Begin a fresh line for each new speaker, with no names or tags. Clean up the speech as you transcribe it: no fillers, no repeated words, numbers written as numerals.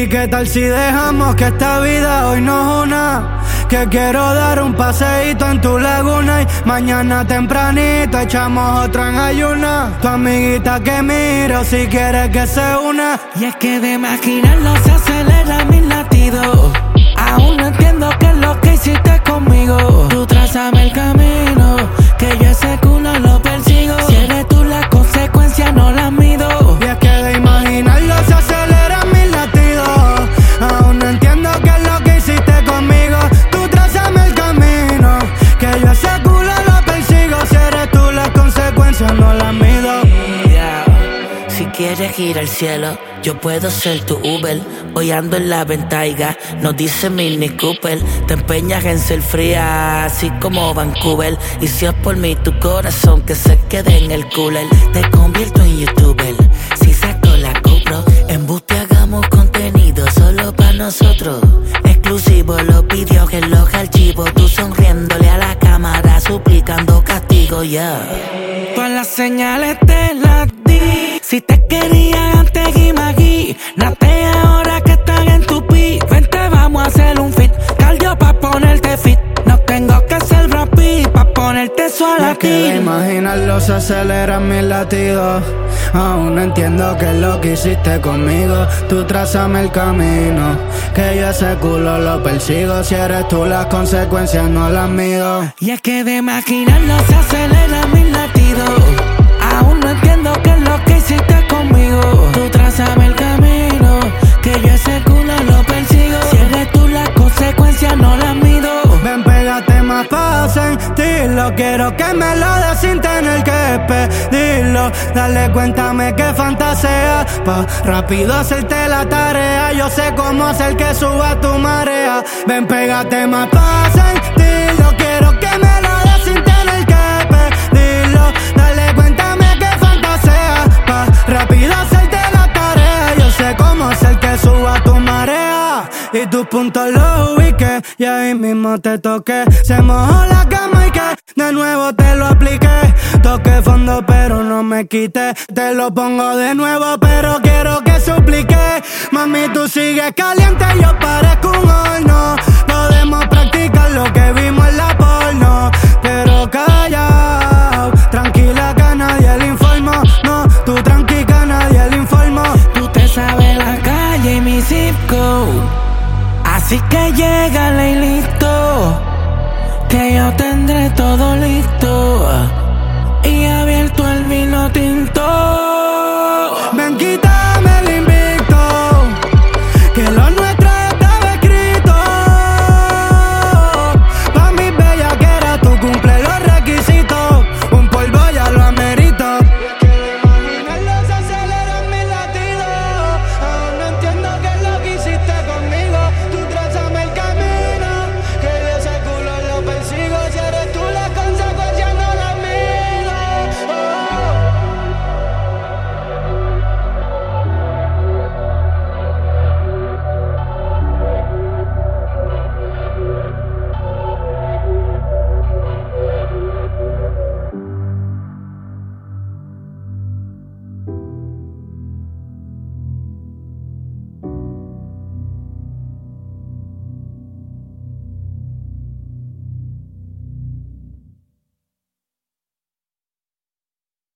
¿Y qué tal si dejamos que esta vida hoy nos una? Que quiero dar un paseíto en tu laguna y mañana tempranito echamos otro en ayuna. Tu amiguita que miro si quiere que se una.
Y es que de imaginarlo se acelera mi latido. Aún no entiendo qué es lo que hiciste conmigo. Tú trázame el camino, que yo ese culo lo persigo. Si eres tú la consecuencia no la mido.
Y es que de imaginarlo se aceleran mis latidos. Aún no entiendo qué es lo que hiciste conmigo. Tú trázame el camino, que yo ese culo lo persigo. Si eres tú la consecuencia no la mido.
Si quieres ir al cielo, yo puedo ser tu Uber. Hoy ando en la Ventaiga, nos dice Mini Cooper. Te empeñas en ser fría, así como Vancouver. Y si es por mí tu corazón que se quede en el cooler. Te convierto en YouTuber, si saco la GoPro. Embuste, hagamos contenido solo para nosotros. Exclusivo los vídeos en los archivos. Tú sonriéndole a la cámara, suplicando castigo, Todas las señales te las di. Si te quería antes, imagínate ahora que están en tu pi. Vente, vamos a hacer un fit, cardio pa' ponerte fit. No tengo que ser rapid pa' ponerte sola
aquí. Es que de imaginarlo se aceleran mis latidos. Aún no entiendo qué es lo que hiciste conmigo. Tú trázame el camino, que yo ese culo lo persigo. Si eres tú las consecuencias no las mido.
Y es que de imaginarlo se aceleran mis latidos. Aún no entiendo qué es lo que hiciste conmigo. Tú trázame el camino, que yo ese culo lo persigo. Si eres tú la consecuencia no la mido.
Ven, pégate más pa' sentirlo. Quiero que me lo des sin tener que pedirlo. Dale, cuéntame qué fantasea, pa' rápido hacerte la tarea. Yo sé cómo hacer que suba tu marea. Ven, pégate más pa' sentirlo. Quiero que me lo des sin tener que pedirlo. Dale, cuéntame qué fantasea, pa' rápido hacerte la tarea. Yo sé cómo hacer que suba tu marea. Y tus puntos los ubiqué y ahí mismo te toqué. Se mojó la cama y que de nuevo te lo apliqué. Toqué fondo pero no me quité. Te lo pongo de nuevo pero quiero que suplique. Mami, tú sigues caliente, yo parezco un horno. Podemos practicar lo que vimos en la porno, pero callao, tranquila que a nadie le informo. No, tú tranqui que a nadie le informo.
Tú te sabes la calle y mi zip code, así que llégale y listo, que yo tendré todo listo y abierto el vino tinto.